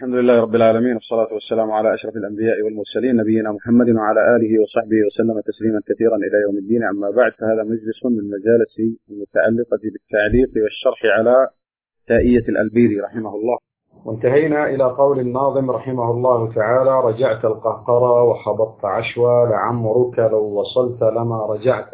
الحمد لله رب العالمين، والصلاة والسلام على أشرف الأنبياء والمرسلين نبينا محمد وعلى آله وصحبه وسلم تسليما كثيرا إلى يوم الدين. أما بعد، فهذا مجلس من مجالس المتعلقة بالتعليق والشرح على تائية الألبيري رحمه الله. وانتهينا إلى قول الناظم رحمه الله تعالى: رجعت القهقرى وخبطت عشوى، لعمرك لو وصلت لما رجعت،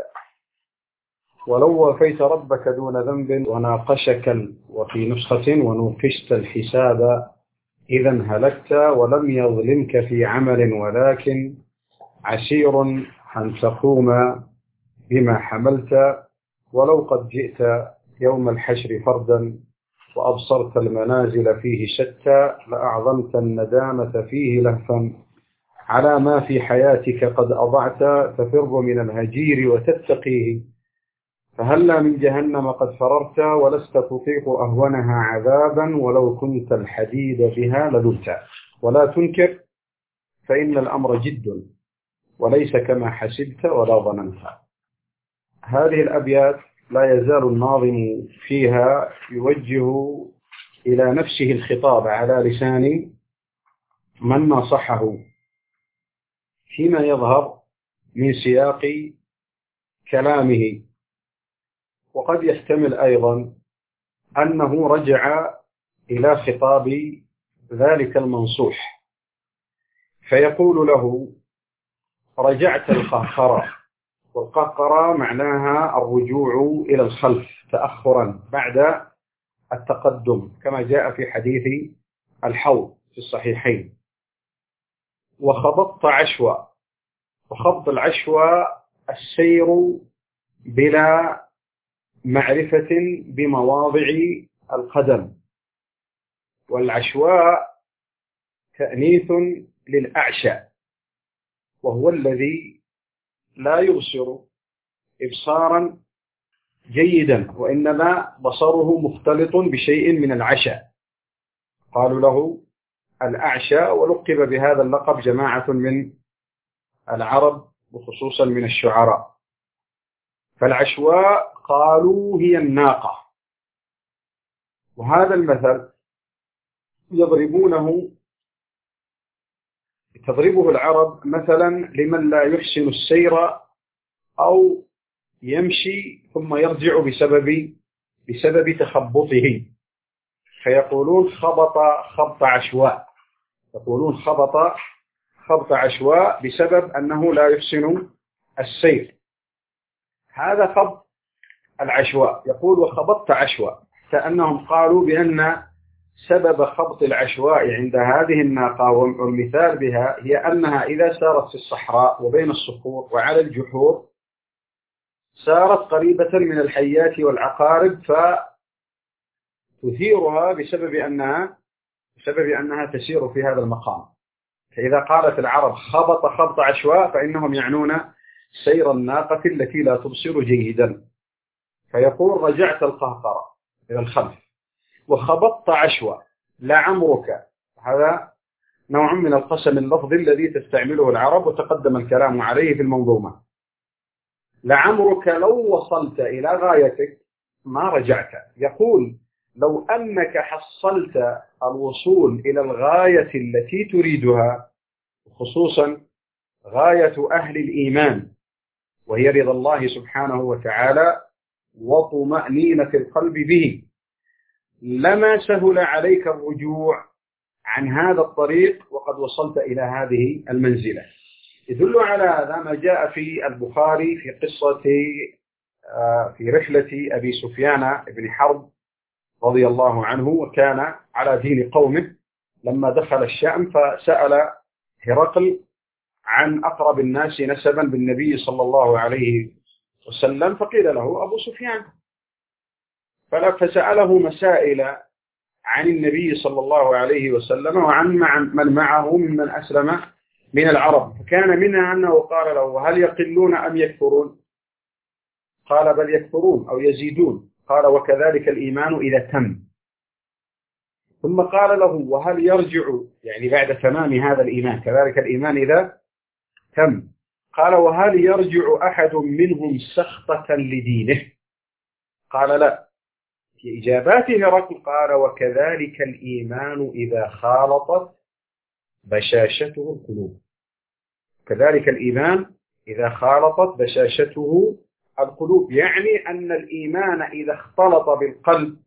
ولو وفيت ربك دون ذنب وناقشك، وفي نسخة ونوقشت الحساب إذا هلكت، ولم يظلمك في عمل، ولكن عسير أن تقوم بما حملت، ولو قد جئت يوم الحشر فردا وأبصرت المنازل فيه شتى، لأعظمت الندامة فيه لهفا على ما في حياتك قد أضعت، تفر من الهجير وتتقيه، فهلا من جهنم قد فررت، ولست تطيق أهونها عذابا، ولو كنت الحديد بها لذبت، ولا تنكر فإن الأمر جد، وليس كما حسبت ولا ظننت. هذه الأبيات لا يزال الناظم فيها يوجه إلى نفسه الخطاب على لسان من نصحه، فيما يظهر من سياق كلامه، وقد يحتمل أيضا أنه رجع إلى خطاب ذلك المنصوح، فيقول له: رجعت القهقرى. والقهقرى معناها الرجوع إلى الخلف تأخرا بعد التقدم، كما جاء في حديث الحوض في الصحيحين. وخبطت عشوى، وخبط العشوى السير بلا معرفة بمواضع القدم، والعشواء تأنيث للأعشى، وهو الذي لا يبصر إبصارا جيدا، وإنما بصره مختلط بشيء من العشى، قالوا له الأعشى، ولقب بهذا اللقب جماعة من العرب وخصوصا من الشعراء. فالعشواء قالوا هي الناقة، وهذا المثل تضربه العرب مثلا لمن لا يحسن السير أو يمشي ثم يرجع بسبب تخبطه، فيقولون خبط عشواء، يقولون خبط عشواء بسبب أنه لا يحسن السير. هذا خبط العشواء. يقول وخبطت عشواء، كأنهم قالوا بأن سبب خبط العشواء عند هذه الناقة والمثال بها هي أنها إذا سارت في الصحراء وبين الصخور وعلى الجحور سارت قريبة من الحيات والعقارب، فتثيرها بسبب أنها تسير في هذا المقام. فإذا قالت العرب خبط عشواء فإنهم يعنون سير الناقة التي لا تبصر جيدا. فيقول رجعت القهقرى إلى الخلف وخبطت عشواء، لعمرك، هذا نوع من القسم اللفظي الذي تستعمله العرب وتقدم الكلام عليه في المنظومة. لعمرك لو وصلت إلى غايتك ما رجعت. يقول لو أنك حصلت الوصول إلى الغاية التي تريدها، خصوصا غاية أهل الإيمان وهي رضا الله سبحانه وتعالى وطمأنينة القلب به، لما سهل عليك الرجوع عن هذا الطريق وقد وصلت إلى هذه المنزلة. يدل على هذا ما جاء في البخاري في قصة في رحلة أبي سفيان بن حرب رضي الله عنه، وكان على دين قومه لما دخل الشام، فسأل هرقل عن أقرب الناس نسبا بالنبي صلى الله عليه وسلم، فقيل له أبو سفيان، فسأله مسائل عن النبي صلى الله عليه وسلم وعن من معه ممن أسلم من العرب، فكان منها أنه قال له هل يقلون أم يكثرون؟ قال بل يكثرون أو يزيدون. قال وكذلك الإيمان إذا تم. ثم قال له وهل يرجع، يعني بعد تمام هذا الإيمان، كذلك الإيمان إذا تم. قال وهل يرجع أحد منهم سخطة لدينه؟ قال لا، في إجابات هرقل قال وكذلك الإيمان إذا خالطت بشاشته القلوب. كذلك الإيمان إذا خالطت بشاشته القلوب، يعني أن الإيمان إذا اختلط بالقلب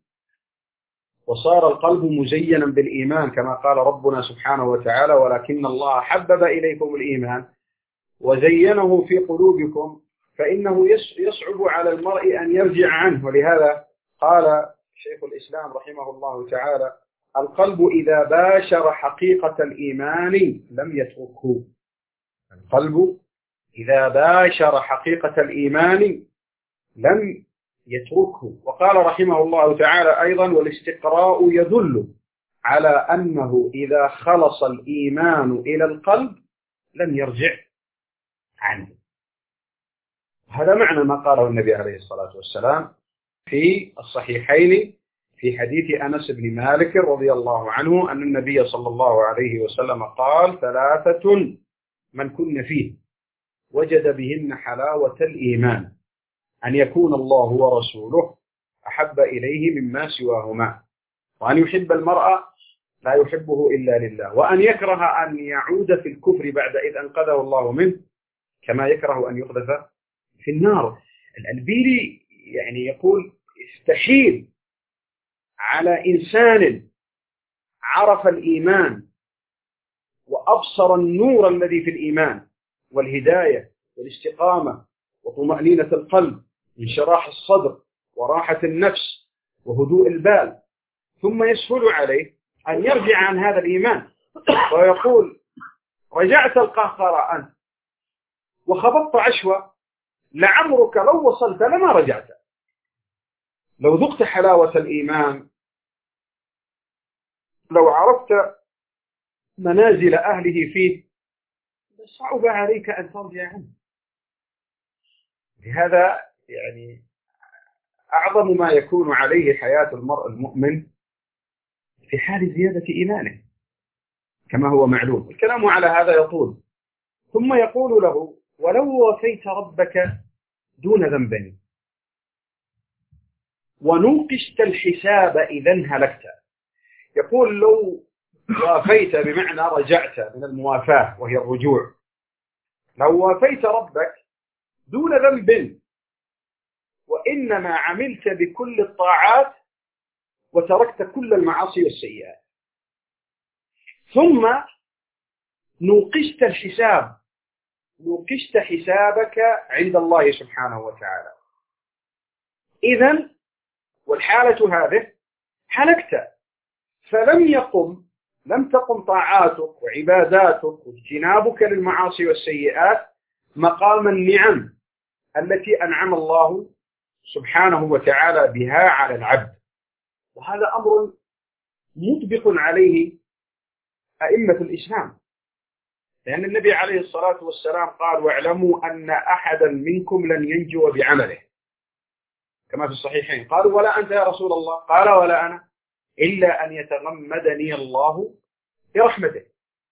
وصار القلب مزينا بالإيمان كما قال ربنا سبحانه وتعالى ولكن الله حبب إليكم الإيمان وزينه في قلوبكم فإنه يصعب على المرء أن يرجع عنه. ولهذا قال شيخ الإسلام رحمه الله تعالى القلب إذا باشر حقيقة الإيمان لم يتركه. القلب إذا باشر حقيقة الإيمان لم يتركه. وقال رحمه الله تعالى أيضا والاستقراء يدل على أنه إذا خلص الإيمان إلى القلب لم يرجع عنه. هذا معنى ما قاله النبي عليه الصلاة والسلام في الصحيحين في حديث أنس بن مالك رضي الله عنه أن النبي صلى الله عليه وسلم قال ثلاثة من كن فيه وجد بهن حلاوة الإيمان أن يكون الله ورسوله أحب إليه مما سواهما وأن يحب المرأة لا يحبه إلا لله وأن يكره أن يعود في الكفر بعد إذ أنقذه الله منه كما يكره أن يقذف في النار. الألبيري يعني يقول يستحيل على إنسان عرف الإيمان وأبصر النور الذي في الإيمان والهداية والاستقامة وطمأنينة القلب انشراح الصدر وراحة النفس وهدوء البال ثم يسهل عليه أن يرجع عن هذا الإيمان ويقول رجعت القهقرة أنت وخبطت عشوة لعمرك لو وصلت لما رجعت. لو ذقت حلاوة الإيمان لو عرفت منازل أهله فيه صعب عليك أن ترجع عنه. لهذا يعني أعظم ما يكون عليه حياة المرء المؤمن في حال زيادة إيمانه كما هو معلوم. الكلام على هذا يطول. ثم يقول له ولو وفيت ربك دون ذنب ونوقشت الحساب إذا هلكت. يقول لو وافيت بمعنى رجعت من الموافاة وهي الرجوع. لو وافيت ربك دون ذنب وإنما عملت بكل الطاعات وتركت كل المعاصي والسيئات ثم نوقشت الحساب نوقشت حسابك عند الله سبحانه وتعالى إذن والحالة هذه هلكت. لم تقم طاعاتك وعباداتك واجتنابك للمعاصي والسيئات مقام النعم التي أنعم الله سبحانه وتعالى بها على العبد. وهذا أمر مطبق عليه أئمة الإسلام لأن النبي عليه الصلاة والسلام قال واعلموا أن أحدا منكم لن ينجو بعمله كما في الصحيحين. قالوا ولا أنت يا رسول الله؟ قال ولا أنا إلا أن يتغمدني الله برحمته.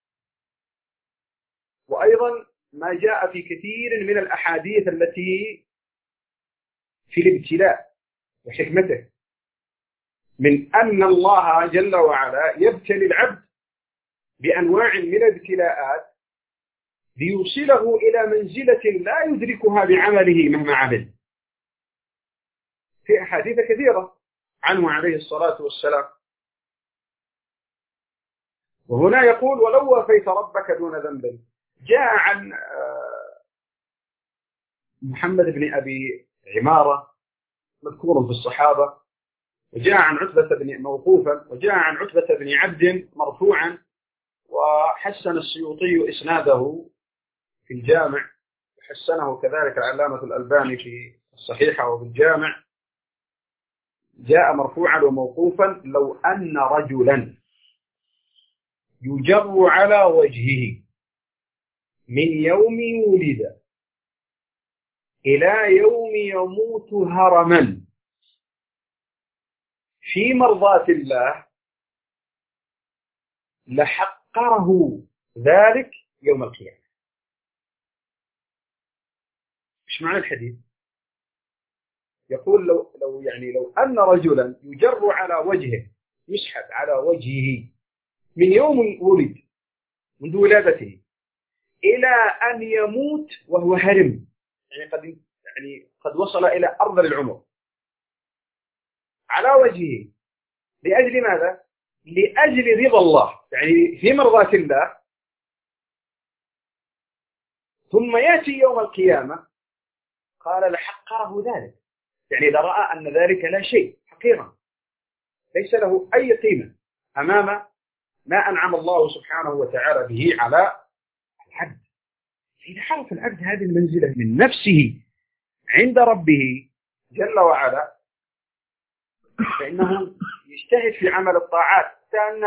وأيضا ما جاء في كثير من الأحاديث التي في الابتلاء وحكمته من أن الله جل وعلا يبتلي العبد بأنواع من الابتلاءات ليوصله إلى منزلة لا يدركها بعمله مهما عمل. في أحاديث كثيرة عنه عليه الصلاة والسلام. وهنا يقول ولو وفيت ربك دون ذنب. جاء عن محمد بن أبي عمارة مذكور في الصحابة وجاء عن عتبة بن موقوفا وجاء عن عتبة بن عبد مرفوعا وحسن السيوطي إسناده في الجامع وحسنه كذلك العلامة الألباني في الصحيحة وفي الجامع. جاء مرفوعا وموقوفا لو أن رجلا يجر على وجهه من يوم ولد إلى يوم يموت هرما في مرضاة الله لحقره ذلك يوم القيامة. إيش معنى الحديث؟ يقول لو أن رجلا يجر على وجهه، يسحب على وجهه من يوم ولد، منذ ولادته إلى أن يموت وهو هرم، قد وصل أرض العمر، على وجهه، لأجل ماذا؟ لأجل رضا الله، في مرضاة الله، ثم يأتي يوم القيامة قال لحقره ذلك، إذا رأى أن ذلك لا شيء، حقيرا ليس له أي قيمة أمام ما أنعم الله سبحانه وتعالى به على العبد. إذا عرف العبد هذه المنزلة من نفسه عند ربه جل وعلا، فإنه يجتهد في عمل الطاعات، كأن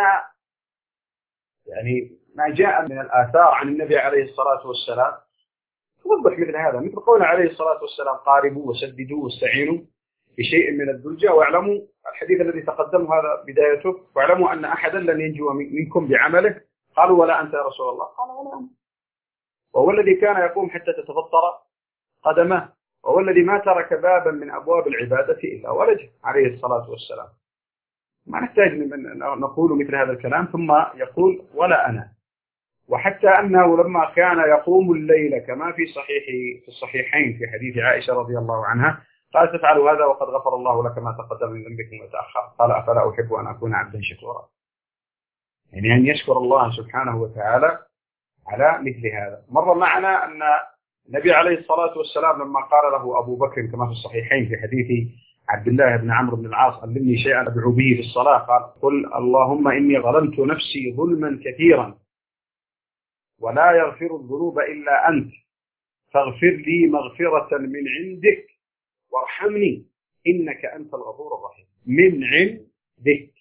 ما جاء من الآثار عن النبي عليه الصلاة والسلام توضح مثل هذا، مثل قوله عليه الصلاة والسلام: قاربوا وسددوا واستعينوا بشيء من الدلجة، واعلموا الحديث الذي تقدم هذا بدايته: واعلموا أن أحدا لن ينجو منكم بعمله. قالوا: ولا أنت يا رسول الله؟ قال: ولا أنا. وهو الذي كان يقوم حتى تتفطر قدمه، وهو الذي ما ترك بابا من أبواب العبادة إلا ولجه عليه الصلاة والسلام. ما نحتاج نقول مثل هذا الكلام ثم يقول: ولا أنا. وحتى أنه لما كان يقوم الليل كما في الصحيحين في حديث عائشة رضي الله عنها، قال: تفعل هذا وقد غفر الله لك ما تقدم من ذنبك وما تأخر. قال: أفلا أحب أن أكون عبدا شكورا. أن يشكر الله سبحانه وتعالى على مثل هذا. مر معنا أن النبي عليه الصلاة والسلام لما قال له أبو بكر كما في الصحيحين في حديث عبد الله بن عمرو بن العاص: علمني شيئا أدعو به في الصلاة. قال: قل اللهم إني ظلمت نفسي ظلما كثيرا ولا يغفر الذنوب إلا أنت، فاغفر لي مغفرة من عندك وارحمني إنك أنت الغفور الرحيم. من عندك،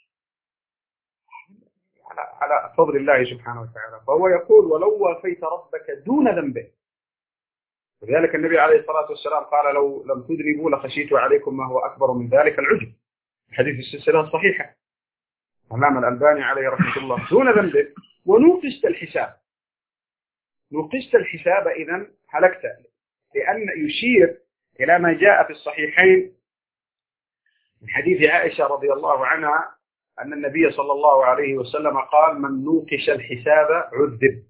على فضل الله سبحانه وتعالى. فهو يقول: ولو وافيت ربك دون ذنبه. وذلك النبي عليه الصلاة والسلام قال: لو لم تذنبوا لخشيت عليكم ما هو أكبر من ذلك العجب. حديث السلسلة الصحيحة، الإمام الألباني عليه رحمة الله: دون ذنبه. ونوقشت الحساب، نوقشت الحساب إذن هلكت، لأن يشير إلى ما جاء في الصحيحين من حديث عائشة رضي الله عنها أن النبي صلى الله عليه وسلم قال: من نوقش الحساب عذب.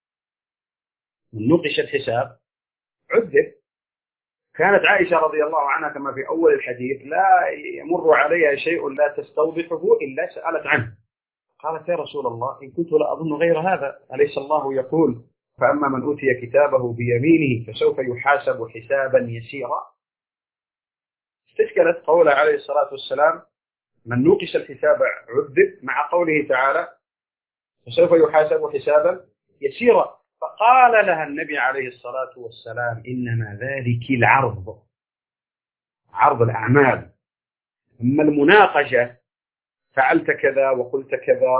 من نوقش الحساب عذب. كانت عائشة رضي الله عنها كما في أول الحديث لا يمر عليها شيء لا تستوضحه إلا سألت عنه. قالت: يا رسول الله، إن كنت لا أظن غير هذا، أليس الله يقول: فأما من أوتي كتابه بيمينه فسوف يحاسب حسابا يسيرا؟ استشكلت قوله عليه الصلاة والسلام: من نوقش الحساب عذب، مع قوله تعالى: فسوف يحاسب حسابا يسيرا. فقال لها النبي عليه الصلاة والسلام: إنما ذلك العرض، عرض الأعمال. أما المناقشة: فعلت كذا وقلت كذا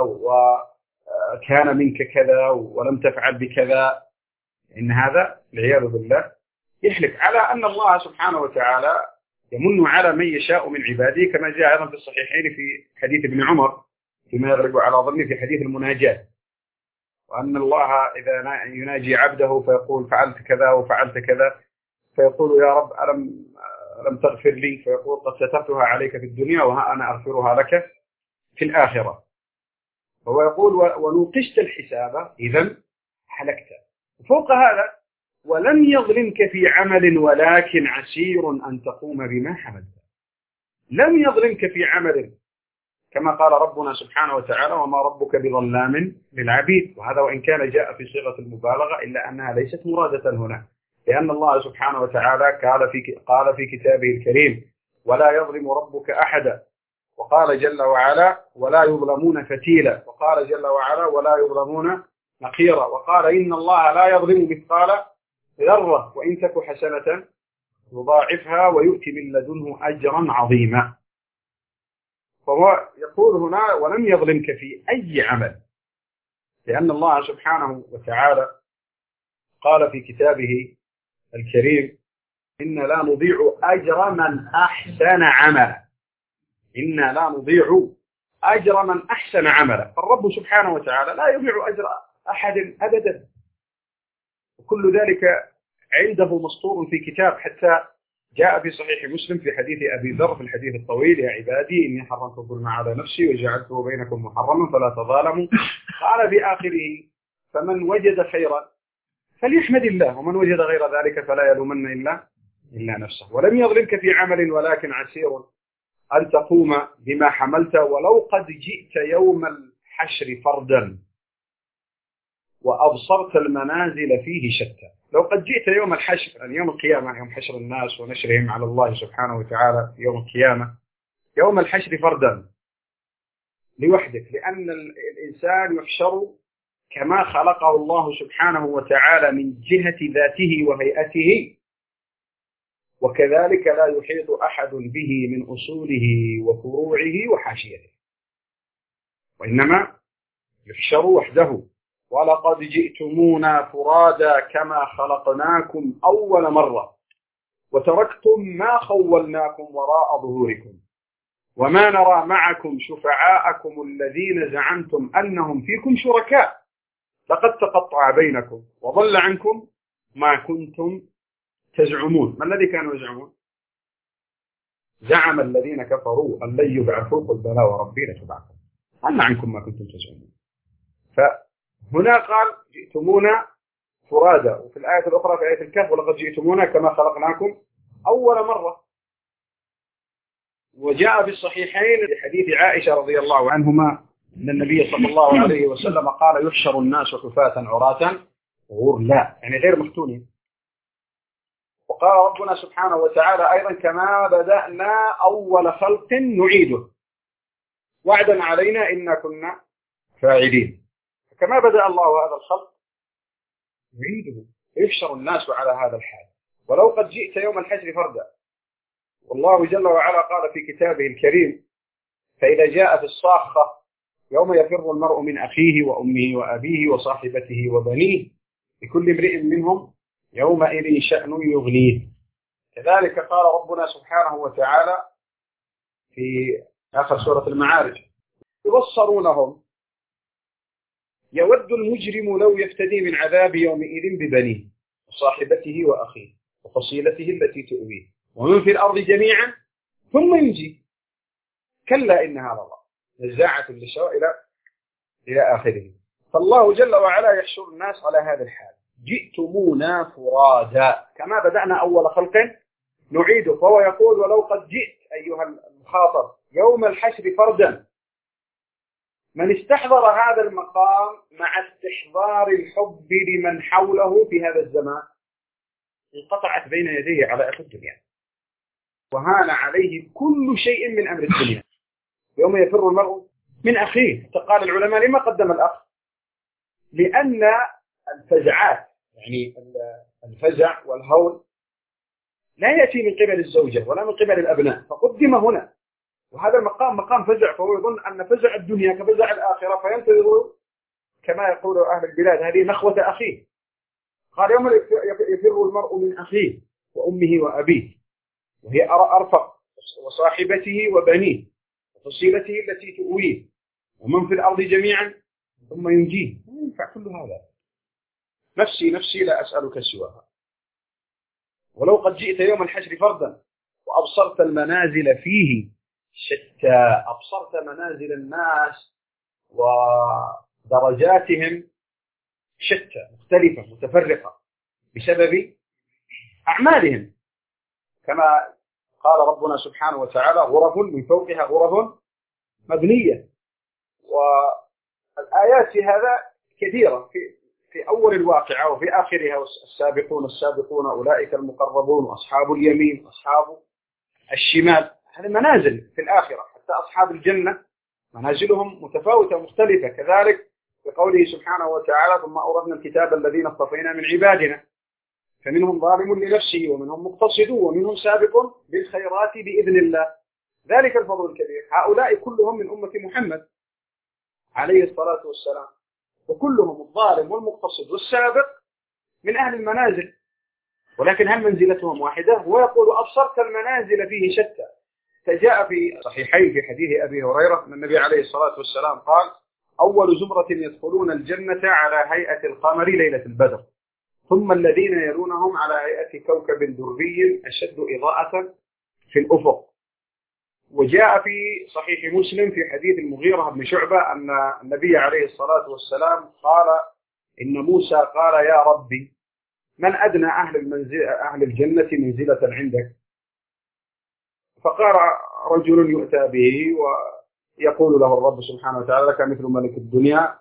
وكان منك كذا ولم تفعل بكذا، إن هذا والعياذ بالله يحلف على أن الله سبحانه وتعالى يمن على من يشاء من عباده، كما جاء أيضا في الصحيحين في حديث ابن عمر فيما يغلب على ظني في حديث المناجاة، وأن الله إذا يناجي عبده فيقول: فعلت كذا وفعلت كذا، فيقول: يا رب ألم تغفر لي؟ فيقول: قد سترتها عليك في الدنيا وها أنا أغفرها لك في الآخرة. فهو يقول: ونوقشت الحساب إذن حلكت. فوق هذا: ولم يظلمك في عمل ولكن عسير أن تقوم بما حملت. لم يظلمك في عمل، كما قال ربنا سبحانه وتعالى: وما ربك بظلام للعبيد. وهذا وإن كان جاء في صيغة المبالغة إلا أنها ليست مرادة هنا، لأن الله سبحانه وتعالى قال في كتابه الكريم: ولا يظلم ربك أحدا. وقال جل وعلا: ولا يظلمون فتيلا. وقال جل وعلا: ولا يظلمون نقيرا. وقال: إن الله لا يظلم مثقال ذرة وإن تك حسنة يضاعفها ويؤتي من لدنه أجرا عظيما. فهو يقول هنا: ولم يظلمك في أي عمل، لأن الله سبحانه وتعالى قال في كتابه الكريم: إنا لا نضيع أجر من أحسن عملا. إنا لا نضيع أجر من أحسن عملا. فالرب سبحانه وتعالى لا يضيع أجر أحد أبدا، وكل ذلك عنده مسطور في كتاب، حتى جاء في صحيح مسلم في حديث أبي ذر في الحديث الطويل: يا عبادي إني حرمت الظلم على نفسي وجعلته بينكم محرما فلا تظالموا. قال في آخره: فمن وجد خيرا فليحمد الله، ومن وجد غير ذلك فلا يلومن إلا نفسه. ولم يظلمك في عمل ولكن عسير أن تقوم بما حملت ولو قد جئت يوم الحشر فردا وأبصرت المنازل فيه شتى. لو قد جئت يوم الحشر، يعني يوم القيامة، يوم حشر الناس ونشرهم على الله سبحانه وتعالى في يوم القيامة، يوم الحشر فردا لوحدك، لأن الإنسان يحشر كما خلقه الله سبحانه وتعالى من جهة ذاته وهيئته، وكذلك لا يحيط أحد به من أصوله وفروعه وحاشيته، وإنما يحشر وحده. ولقد جئتمونا فرادا كما خلقناكم أول مرة وتركتم ما خولناكم وراء ظهوركم وما نرى معكم شفعاءكم الذين زعمتم أنهم فيكم شركاء لقد تقطع بينكم وضل عنكم ما كنتم تزعمون. ما الذي كانوا يزعمون؟ زعم الذين كفروا أن لن يبعثوا، قل بلى وربي لتبعثون، ضل عنكم ما كنتم تزعمون. فهنا قال جئتمونا فرادا، وفي الآية الأخرى في آية الكهف: ولقد جئتمونا كما خلقناكم أول مرة. وجاء في الصحيحين في حديث عائشة رضي الله عنهما أن النبي صلى الله عليه وسلم قال: يحشر الناس حفاة عراة غرلا، يعني غير مختونين. وقال ربنا سبحانه وتعالى أيضا: كما بدأنا أول خلق نعيده وعدا علينا إنا كنا فاعلين. كما بدأ الله هذا الخلق نعيده، يحشر الناس على هذا الحال. ولو قد جئت يوم الحشر فردا، والله جل وعلا قال في كتابه الكريم: فإذا جاءت الصاخة يوم يفر المرء من أخيه وأمه وأبيه وصاحبته وبنيه لكل امرئ منهم يومئذ شأن يغنيه. كذلك قال ربنا سبحانه وتعالى في آخر سورة المعارج: يبصرونهم يود المجرم لو يفتدي من عذاب يومئذ ببنيه وصاحبته وأخيه وفصيلته التي تؤويه ومن في الأرض جميعا ثم ينجي كلا إنها لظى نزاعة للشوى إلى آخره. فالله جل وعلا يحشر الناس على هذا الحال: جئتمونا فرادا كما بدأنا أول خلق نعيده. فهو يقول: ولو قد جئت أيها المخاطب يوم الحشر فردا. من استحضر هذا المقام مع استحضار الحب لمن حوله في هذا الزمان انقطعت بين يديه علائق الدنيا وهان عليه كل شيء من أمر الدنيا. يوم يفر المرء من أخيه. قال العلماء: لما قدم الأخ؟ لأن الفزعات، يعني الفزع والهول، لا يأتي من قبل الزوجة ولا من قبل الأبناء، فقدم هنا. وهذا المقام مقام فزع، فهو يظن أن فزع الدنيا كفزع الآخرة، فينتظر كما يقول أهل البلاد: هذه نخوة أخيه. قال: يوم يفر المرء من أخيه وأمه وأبيه وهي أرفق وصاحبته وبنيه وفصيلته التي تؤويه ومن في الأرض جميعا ثم ينجيه. ما ينفع كل هذا. نفسي نفسي لا أسألك سواها. ولو قد جئت يوم الحشر فردا وأبصرت المنازل فيه شتى. أبصرت منازل الناس ودرجاتهم شتى، مختلفة متفرقة بسبب أعمالهم، كما قال ربنا سبحانه وتعالى: غرف من فوقها غرف مبنية. والآيات في هذا كثيرة، في أول الواقعة وفي آخرها: السابقون أولئك المقربون وأصحاب اليمين وأصحاب الشمال. هذه منازل في الآخرة. حتى أصحاب الجنة منازلهم متفاوتة مختلفة. كذلك بقوله سبحانه وتعالى: ثم أورثنا الكتاب الذين اصطفينا من عبادنا فمنهم ظالم لنفسه ومنهم مقتصد ومنهم سابق بالخيرات بإذن الله ذلك الفضل الكبير. هؤلاء كلهم من أمة محمد عليه الصلاة والسلام، وكلهم الظالم والمقتصد والسابق من أهل المنازل، ولكن هل منزلتهم واحدة؟ هو يقول: أبصرت المنازل فيه شتى. فجاء في صحيحين في حديث أبي هريرة أن النبي عليه الصلاة والسلام قال: أول زمرة يدخلون الجنة على هيئة القمر ليلة البدر، ثم الذين يلونهم على هيئة كوكب دري أشد إضاءة في الأفق. وجاء في صحيح مسلم في حديث المغيرة بن شعبة أن النبي عليه الصلاة والسلام قال إن موسى قال يا ربي من أدنى أهل الجنة منزلة عندك؟ فقال رجل يؤتى به ويقول له الرب سبحانه وتعالى لك مثل ملك الدنيا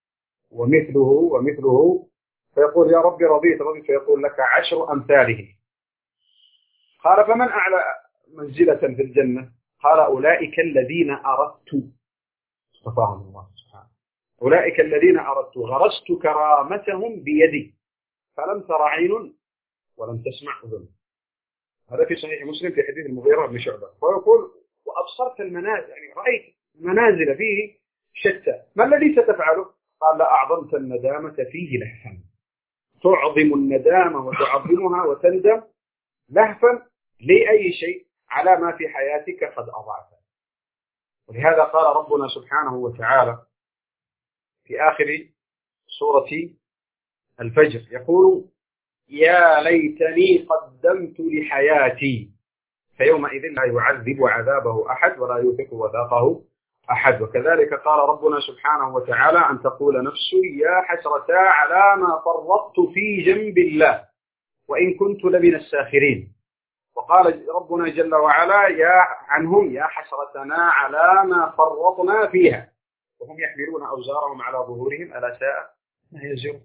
ومثله فيقول يا ربي رضيت فيقول لك 10 أمثاله. قال فمن أعلى منزلة في الجنة؟ قال أولئك الذين أردت، ففهم الله سبحانه، أولئك الذين أردت غرست كرامتهم بيدي فلم تر عين ولم تسمع أذن. هذا في صحيح مسلم في حديث المغيرة بن شعبة. ويقول وأبصرت المنازل، يعني رأيت منازل فيه شتى، ما الذي ستفعله؟ قال أعظمت الندامة فيه لهفا، تعظم الندامة وتعظمها وتندم لهفا لأي شيء على ما في حياتك قد أضعته. ولهذا قال ربنا سبحانه وتعالى في آخر سورة الفجر يقول يا ليتني قدمت لحياتي فيومئذ لا يعذب عذابه أحد ولا يوثق وثاقه أحد. وكذلك قال ربنا سبحانه وتعالى أن تقول نفس يا حسرة على ما فرطت في جنب الله وإن كنت لمن الساخرين. وقال ربنا جل وعلا يا حسرتنا على ما فرطنا فيها وهم يحملون أوزارهم على ظهورهم ألا ساء ما يزرون.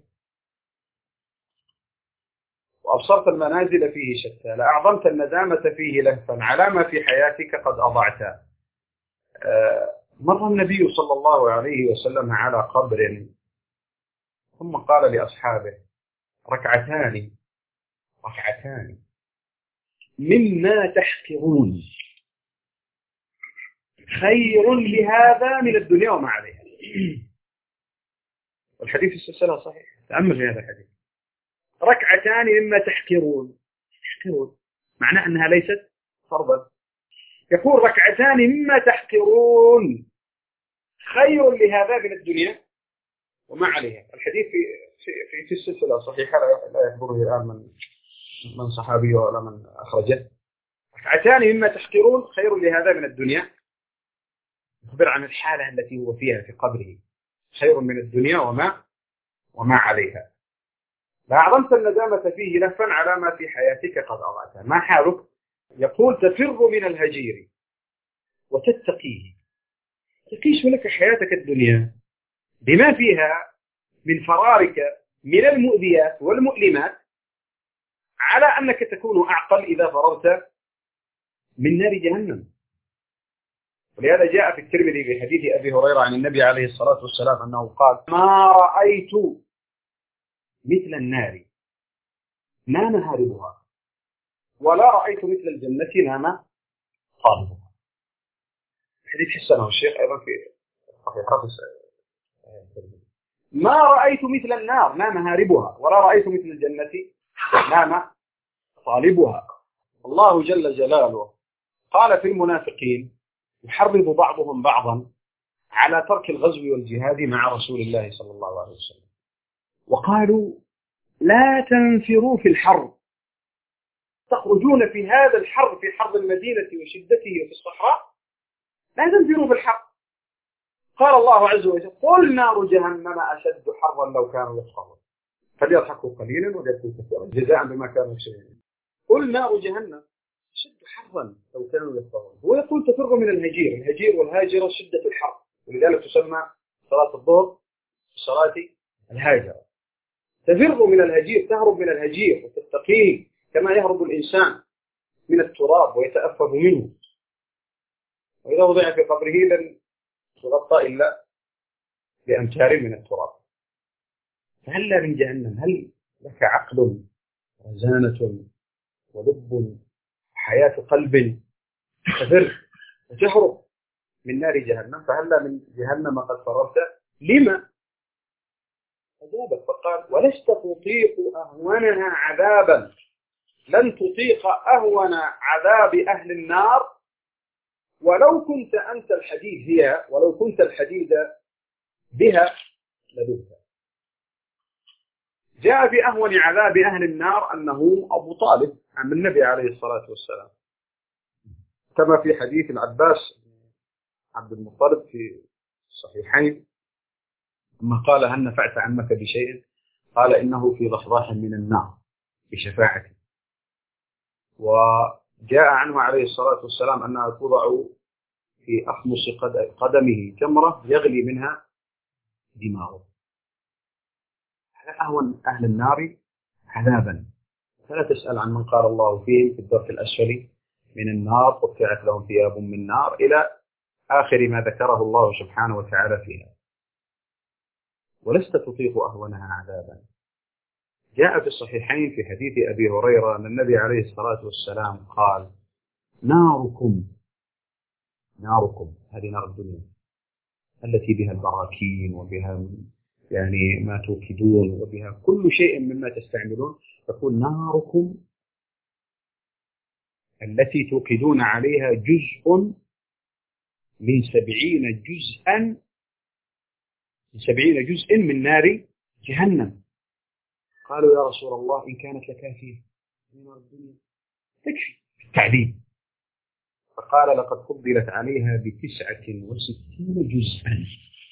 وأبصرت المنازل فيه شتى لأعظمت الندامة فيه لهفا على ما في حياتك قد أضعت. مر النبي صلى الله عليه وسلم على قبر ثم قال لأصحابه ركعتان مما تحقرون خير لهذا من الدنيا وما عليها. والحديث في السلسلة صحيح، تأمل في هذا الحديث. ركعتان مما تحقرون معناه أنها ليست فرضا. يقول ركعتان مما تحقرون خير لهذا من الدنيا وما عليها. الحديث في السلسلة صحيحة لا يخبره الآن من صحابي ولا من أخرجه. ركعتان مما تحقرون خير لهذا من الدنيا، يخبر عن الحالة التي هو فيها في قبره، خير من الدنيا وما عليها. لأعظمت الندامة فيه لهفا على ما في حياتك قد أضعتها. ما حالك؟ يقول تفر من الهجير وتتقيه، تقيس لك حياتك الدنيا بما فيها من فرارك من المؤذيات والمؤلمات على أنك تكون أعقل إذا فررت من نار جهنم. ولهذا جاء في الترمذي في حديث أبي هريرة عن النبي عليه الصلاة والسلام أنه قال ما رأيت مثل النار نام هاربها ولا رأيت مثل الجنة نام طالبها. حديث حسنه الشيخ أيضا في صحيح ما رأيت مثل النار نام هاربها ولا رأيت مثل الجنة نام طالبها. الله جل جلاله قال في المنافقين يحرض بعضهم بعضا على ترك الغزو والجهاد مع رسول الله صلى الله عليه وسلم، وقالوا لا تنفروا في الحر، تخرجون في هذا الحر في حر المدينة وشدته في الصحراء، لا تنفروا في الحر. قال الله عز وجل قل نار جهنم أشد حرا لو كانوا يفقهون فليضحكوا قليلا وليبكوا كثيرا جزاء بما كانوا يكسبون. قل نار جهنم أشد حرا لو كانوا يفقهون. هو يقول تفر من الهجير والهاجرة شدة الحر، ولذلك تسمى صلاة الظهر صلاة الهاجرة. تفر من الهجير، تهرب من الهجير وتتقيه كما يهرب الإنسان من التراب ويتأفف منه، وإذا وضع في قبره لن تغطى إلا بأمتار من التراب. فهلا من جهنم، هل لك عقل ورزانة ولب حياة قلب تفر وتهرب من نار جهنم؟ فهلا من جهنم قد فررت لما؟ أجابت فقال ولست تطيق أهونها عذابا، لن تطيق أهون عذاب أهل النار ولو كنت أنت الحديد هي، ولو كنت الحديد بها لذبت. جاء في أهون عذاب أهل النار أنه أبو طالب عم النبي عليه الصلاة والسلام، كما في حديث العباس عبد المطلب في الصحيحين لما قال هل نفعت عمك بشيء؟ قال إنه في ضحضاح من النار بشفاعته. وجاء عنه عليه الصلاة والسلام أنها توضع في أخمص قدمه جمرة يغلي منها دماغه. هذا أهون أهل النار عذابا. فلا تسأل عن من قال الله فيهم في الدرك الأسفل من النار قطعت لهم ثياب من نار إلى آخر ما ذكره الله سبحانه وتعالى فيها. ولست تطيق أهونها عذابا. جاء في الصحيحين في حديث أبي هريرة أن النبي عليه الصلاة والسلام قال ناركم هذه نار الدنيا التي بها البراكين وبها يعني ما توقدون وبها كل شيء مما تستعملون، تقول ناركم التي توقدون عليها جزء من 70 جزءا من نار جهنم. قالوا يا رسول الله إن كانت لكافية من نار الدنيا تكفي التعذيب. فقال لقد فضلت عليها ب69 جزءا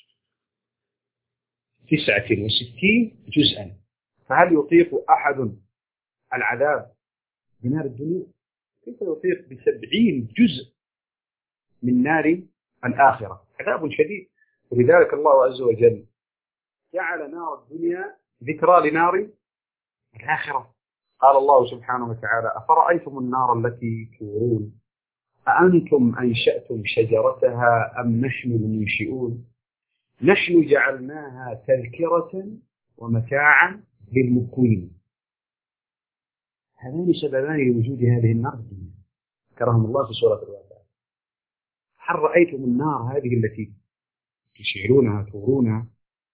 69 جزءا. فهل يطيق أحد العذاب بنار الدنيا؟ كيف يطيق ب70 جزء من نار الآخرة؟ عذاب شديد. ولذلك الله عز وجل جعل نار الدنيا ذكرى لنار الآخرة. قال الله سبحانه وتعالى أفرأيتم النار التي تورون أأنتم أنشأتم شجرتها أم نحن المنشئون نحن جعلناها تذكرة ومتاعا للمقوين. هذان سببان لوجود هذه النار الدنيا ذكرهم الله في سورة الواقعة. هل رأيتم النار هذه التي تشعلونها تورونها؟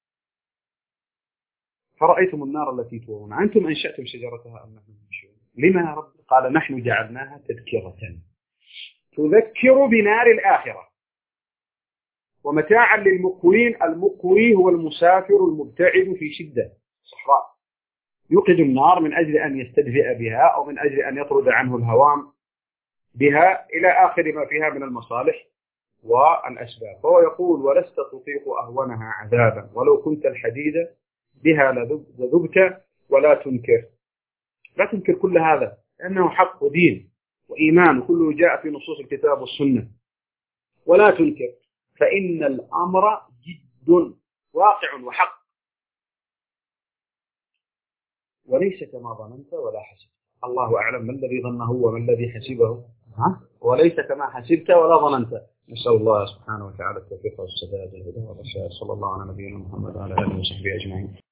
فرأيتم النار التي تورون أنتم أنشأتم شجرتها أم نحن المنشئون؟ لما يا رب؟ قال نحن جعلناها تذكرة تذكر بنار الآخرة ومتاعا للمقوين. المقوي هو المسافر المبتعد في شدة صحراء، يوقد النار من أجل أن يستدفئ بها أو من أجل أن يطرد عنه الهوام بها إلى آخر ما فيها من المصالح والأسباب. فهو يقول ولست تطيق أهونها عذابا ولو كنت الحديد بها لذبت ولا تنكر كل هذا لأنه حق ودين وإيمان وكله جاء في نصوص الكتاب والسنة. ولا تنكر فإن الأمر جد واقع وحق وليس كما ظننت ولا حسبت. الله أعلم ما الذي ظنه وما الذي حسبه، وليس كما حسبت ولا ظننت. نسأل الله سبحانه وتعالى التوفيق والسداد والهدى والرشاد. صلى الله على نبينا محمد وعلى آله وصحبه أجمعين.